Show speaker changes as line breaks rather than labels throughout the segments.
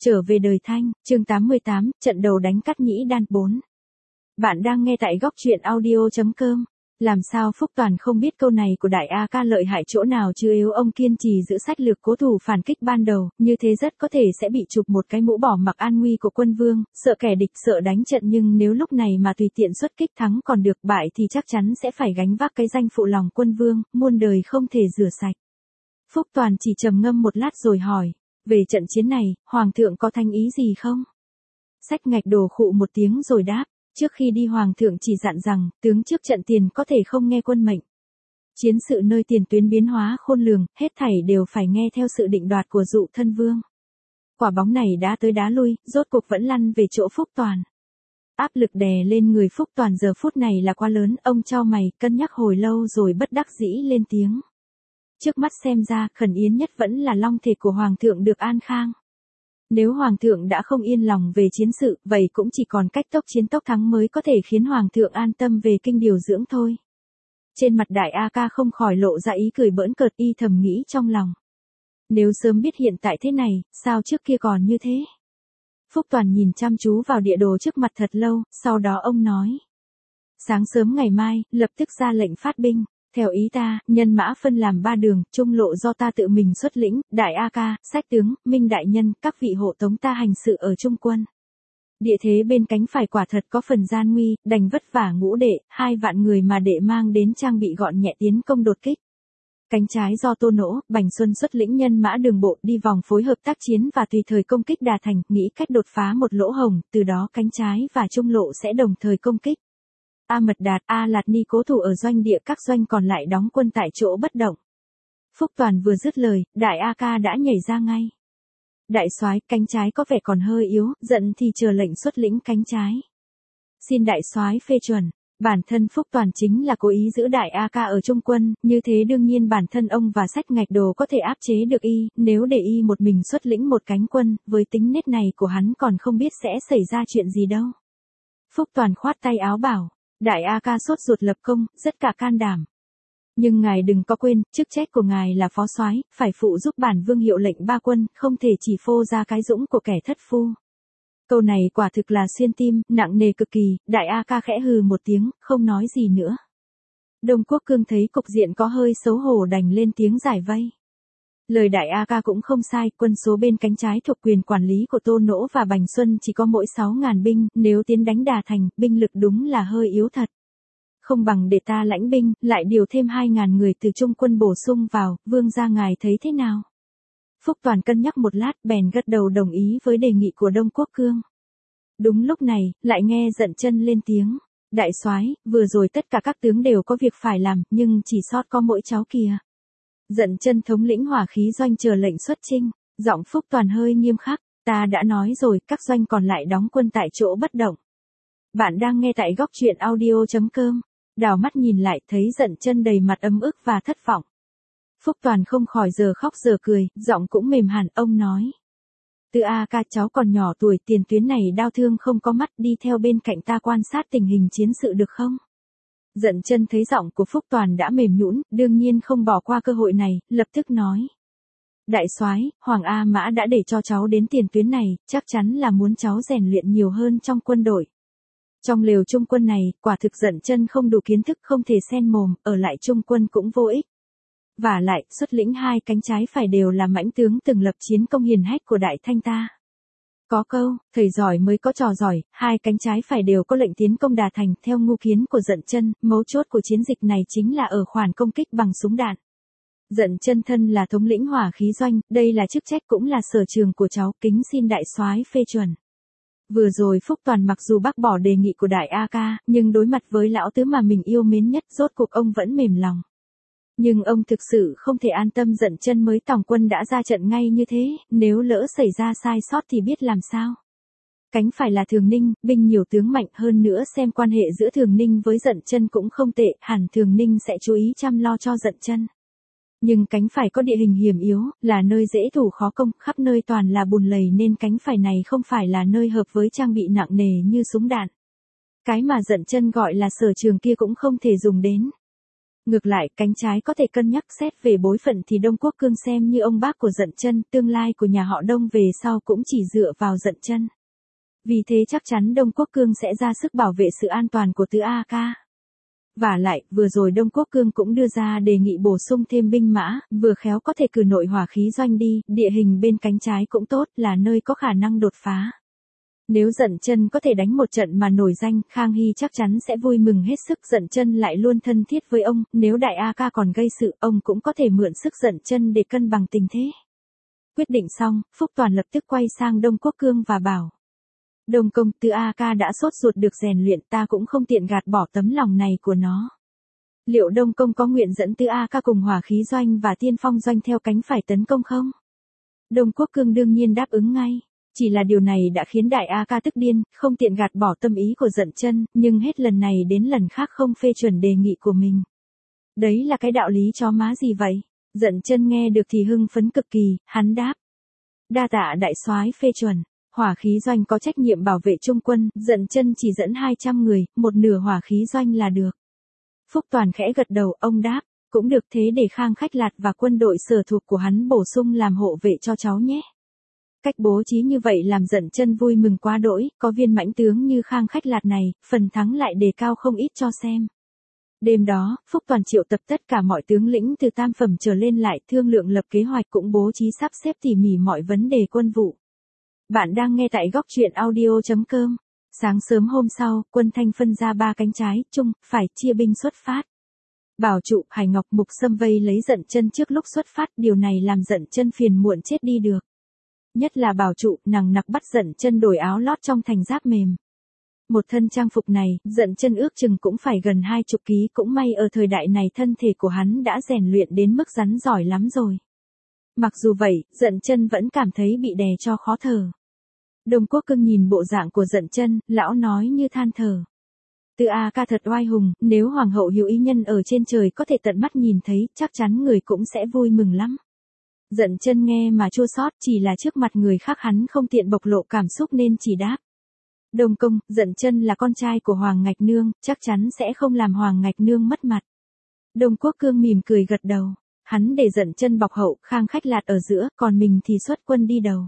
Trở về đời Thanh, chương 88, trận đầu đánh cắt Nhĩ Đan 4. Bạn đang nghe tại góc truyện audio.com. Làm sao Phúc Toàn không biết câu này của Đại A Ca lợi hại chỗ nào chứ nếu ông kiên trì giữ sách lược cố thủ phản kích ban đầu, như thế rất có thể sẽ bị chụp một cái mũ bỏ mặc an nguy của quân vương, sợ kẻ địch sợ đánh trận nhưng nếu lúc này mà tùy tiện xuất kích thắng còn được bại thì chắc chắn sẽ phải gánh vác cái danh phụ lòng quân vương, muôn đời không thể rửa sạch. Phúc Toàn chỉ trầm ngâm một lát rồi hỏi. Về trận chiến này, Hoàng thượng có thanh ý gì không? Sách Ngạch Đồ khụ một tiếng rồi đáp, trước khi đi Hoàng thượng chỉ dặn rằng, tướng trước trận tiền có thể không nghe quân mệnh. Chiến sự nơi tiền tuyến biến hóa khôn lường, hết thảy đều phải nghe theo sự định đoạt của Dụ Thân Vương. Quả bóng này đá tới đá lui, rốt cuộc vẫn lăn về chỗ Phúc Toàn. Áp lực đè lên người Phúc Toàn giờ phút này là quá lớn, ông chau mày, cân nhắc hồi lâu rồi bất đắc dĩ lên tiếng. Trước mắt xem ra, khẩn yếu nhất vẫn là long thể của Hoàng thượng được an khang. Nếu Hoàng thượng đã không yên lòng về chiến sự, vậy cũng chỉ còn cách tốc chiến tốc thắng mới có thể khiến Hoàng thượng an tâm về kinh điều dưỡng thôi. Trên mặt Đại A Ca không khỏi lộ ra ý cười bỡn cợt, y thầm nghĩ trong lòng. Nếu sớm biết hiện tại thế này, sao trước kia còn như thế? Phúc Toàn nhìn chăm chú vào địa đồ trước mặt thật lâu, sau đó ông nói. Sáng sớm ngày mai, lập tức ra lệnh phát binh. Theo ý ta, nhân mã phân làm 3 đường, trung lộ do ta tự mình xuất lĩnh, Đại A Ca, Sách tướng, Minh đại nhân, các vị hộ tống ta hành sự ở trung quân. Địa thế bên cánh phải quả thật có phần gian nguy, đành vất vả Ngũ Đệ, 2 vạn người mà đệ mang đến trang bị gọn nhẹ tiến công đột kích. Cánh trái do Tô Nỗ, Bành Xuân xuất lĩnh nhân mã đường bộ đi vòng phối hợp tác chiến và tùy thời công kích Đà Thành, nghĩ cách đột phá một lỗ hổng, từ đó cánh trái và trung lộ sẽ đồng thời công kích. A Mật Đạt, A Lạt Ni cố thủ ở doanh địa, các doanh còn lại đóng quân tại chỗ bất động. Phúc Toàn vừa dứt lời, Đại A Ca đã nhảy ra ngay. Đại soái, cánh trái có vẻ còn hơi yếu, giận thì chờ lệnh xuất lĩnh cánh trái. Xin đại soái phê chuẩn. Bản thân Phúc Toàn chính là cố ý giữ Đại A Ca ở trung quân, như thế đương nhiên bản thân ông và Sách Ngạch Đồ có thể áp chế được y, nếu để y một mình xuất lĩnh một cánh quân, với tính nết này của hắn còn không biết sẽ xảy ra chuyện gì đâu. Phúc Toàn khoát tay áo bảo. Đại A Ca sốt ruột lập công, rất cả can đảm. Nhưng ngài đừng có quên, chức trách của ngài là phó soái, phải phụ giúp bản vương hiệu lệnh 3 quân, không thể chỉ phô ra cái dũng của kẻ thất phu. Câu này quả thực là xuyên tim, nặng nề cực kỳ, Đại A Ca khẽ hừ một tiếng, không nói gì nữa. Đông Quốc Cương thấy cục diện có hơi xấu hổ đành lên tiếng giải vây. Lời Đại A Ca cũng không sai, quân số bên cánh trái thuộc quyền quản lý của Tô Nỗ và Bành Xuân chỉ có mỗi 6.000 binh, nếu tiến đánh Đà Thành, binh lực đúng là hơi yếu thật. Không bằng để ta lãnh binh, lại điều thêm 2.000 người từ trung quân bổ sung vào, vương gia ngài thấy thế nào? Phúc Toàn cân nhắc một lát, bèn gật đầu đồng ý với đề nghị của Đông Quốc Cương. Đúng lúc này, lại nghe Dận Chân lên tiếng. Đại soái, vừa rồi tất cả các tướng đều có việc phải làm, nhưng chỉ sót có mỗi cháu kìa. Dận Chân thống lĩnh hỏa khí doanh chờ lệnh xuất chinh, giọng Phúc Toàn hơi nghiêm khắc, ta đã nói rồi, các doanh còn lại đóng quân tại chỗ bất động. Bạn đang nghe tại góc truyện audio.com, đảo mắt nhìn lại thấy Dận Chân đầy mặt ấm ức và thất vọng. Phúc Toàn không khỏi giờ khóc giờ cười, giọng cũng mềm hẳn, ông nói. Từ A Ca cháu còn nhỏ tuổi, tiền tuyến này đau thương không có mắt, đi theo bên cạnh ta quan sát tình hình chiến sự được không? Dận Chân thấy giọng của Phúc Toàn đã mềm nhũn, đương nhiên không bỏ qua cơ hội này, lập tức nói. Đại soái, Hoàng A Mã đã để cho cháu đến tiền tuyến này, chắc chắn là muốn cháu rèn luyện nhiều hơn trong quân đội. Trong lều trung quân này, quả thực Dận Chân không đủ kiến thức, không thể xen mồm, ở lại trung quân cũng vô ích. Vả lại, xuất lĩnh 2 cánh trái phải đều là mãnh tướng từng lập chiến công hiển hách của Đại Thanh ta. Có câu, thầy giỏi mới có trò giỏi, 2 cánh trái phải đều có lệnh tiến công Đà Thành, theo ngu kiến của Dận Chân, mấu chốt của chiến dịch này chính là ở khoản công kích bằng súng đạn. Dận Chân thân là thống lĩnh hỏa khí doanh, đây là chức trách cũng là sở trường của cháu, kính xin đại soái phê chuẩn. Vừa rồi Phúc Toàn mặc dù bác bỏ đề nghị của Đại A Ca, nhưng đối mặt với lão tứ mà mình yêu mến nhất, rốt cuộc ông vẫn mềm lòng. Nhưng ông thực sự không thể an tâm Dận Chân mới tòng quân đã ra trận ngay như thế, nếu lỡ xảy ra sai sót thì biết làm sao. Cánh phải là Thường Ninh, binh nhiều tướng mạnh hơn nữa xem quan hệ giữa Thường Ninh với Dận Chân cũng không tệ, hẳn Thường Ninh sẽ chú ý chăm lo cho Dận Chân. Nhưng cánh phải có địa hình hiểm yếu, là nơi dễ thủ khó công, khắp nơi toàn là bùn lầy nên cánh phải này không phải là nơi hợp với trang bị nặng nề như súng đạn. Cái mà Dận Chân gọi là sở trường kia cũng không thể dùng đến. Ngược lại, cánh trái có thể cân nhắc xét về bối phận thì Đông Quốc Cương xem như ông bác của Dận Chân, tương lai của nhà họ Đông về sau cũng chỉ dựa vào Dận Chân. Vì thế chắc chắn Đông Quốc Cương sẽ ra sức bảo vệ sự an toàn của Tứ A Ca. Vả lại, vừa rồi Đông Quốc Cương cũng đưa ra đề nghị bổ sung thêm binh mã, vừa khéo có thể cử nội hỏa khí doanh đi, địa hình bên cánh trái cũng tốt, là nơi có khả năng đột phá. Nếu Dận Chân có thể đánh một trận mà nổi danh, Khang Hy chắc chắn sẽ vui mừng hết sức. Dận Chân lại luôn thân thiết với ông, nếu Đại A Ca còn gây sự, ông cũng có thể mượn sức Dận Chân để cân bằng tình thế. Quyết định xong, Phúc Toàn lập tức quay sang Đông Quốc Cương và bảo. Đông công, Tứ A Ca đã sốt ruột được rèn luyện, ta cũng không tiện gạt bỏ tấm lòng này của nó. Liệu Đông công có nguyện dẫn Tứ A Ca cùng hỏa khí doanh và tiên phong doanh theo cánh phải tấn công không? Đông Quốc Cương đương nhiên đáp ứng ngay. Chỉ là điều này đã khiến Đại A Ca tức điên, không tiện gạt bỏ tâm ý của Dận Chân, nhưng hết lần này đến lần khác không phê chuẩn đề nghị của mình. Đấy là cái đạo lý chó má gì vậy? Dận Chân nghe được thì hưng phấn cực kỳ, hắn đáp. Đa tạ đại soái phê chuẩn. Hỏa khí doanh có trách nhiệm bảo vệ trung quân, Dận Chân chỉ dẫn 200 người, một nửa hỏa khí doanh là được. Phúc Toàn khẽ gật đầu, ông đáp, cũng được, thế để Khang Khách Lạt và quân đội sở thuộc của hắn bổ sung làm hộ vệ cho cháu nhé. Cách bố trí như vậy làm Dận Chân vui mừng quá đỗi, có viên mãnh tướng như Khang Khách Lạt này, phần thắng lại đề cao không ít cho xem. Đêm đó, Phúc Toàn triệu tập tất cả mọi tướng lĩnh từ tam phẩm trở lên lại, thương lượng lập kế hoạch, cũng bố trí sắp xếp tỉ mỉ mọi vấn đề quân vụ. Bạn đang nghe tại góc truyện audio.com. Sáng sớm hôm sau, quân Thanh phân ra 3 cánh trái, trung, phải, chia binh xuất phát. Bảo Trụ, Hải Ngọc, Mục Sâm vây lấy Dận Chân trước lúc xuất phát, điều này làm Dận Chân phiền muộn chết đi được. Nhất là Bảo Trụ, nằng nặc bắt Dận Chân đổi áo lót trong thành giáp mềm. Một thân trang phục này, Dận Chân ước chừng cũng phải gần 20 ký, cũng may ở thời đại này thân thể của hắn đã rèn luyện đến mức rắn giỏi lắm rồi. Mặc dù vậy, Dận Chân vẫn cảm thấy bị đè cho khó thở. Đông Quốc Cương nhìn bộ dạng của Dận Chân, lão nói như than thở. Tứ A Ca thật oai hùng, nếu Hoàng hậu Hữu Ý Nhân ở trên trời có thể tận mắt nhìn thấy, chắc chắn người cũng sẽ vui mừng lắm. Dận Chân nghe mà chua xót, chỉ là trước mặt người khác hắn không tiện bộc lộ cảm xúc nên chỉ đáp. Đông công, Dận Chân là con trai của Hoàng Ngạch Nương, chắc chắn sẽ không làm Hoàng Ngạch Nương mất mặt. Đông Quốc Cương mỉm cười gật đầu. Hắn để Dận Chân bọc hậu, Khang Khách Lạt ở giữa, còn mình thì xuất quân đi đầu.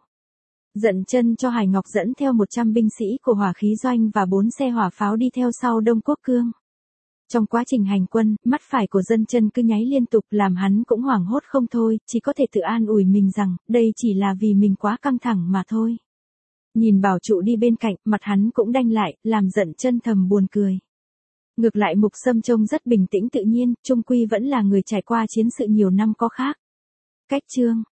Dận Chân cho Hải Ngọc dẫn theo 100 binh sĩ của hỏa khí doanh và 4 xe hỏa pháo đi theo sau Đông Quốc Cương. Trong quá trình hành quân, mắt phải của Dận Chân cứ nháy liên tục làm hắn cũng hoảng hốt không thôi, chỉ có thể tự an ủi mình rằng, đây chỉ là vì mình quá căng thẳng mà thôi. Nhìn Bảo Trụ đi bên cạnh, mặt hắn cũng đanh lại, làm Dận Chân thầm buồn cười. Ngược lại Mục Sâm trông rất bình tĩnh tự nhiên, chung quy vẫn là người trải qua chiến sự nhiều năm có khác. Cách chương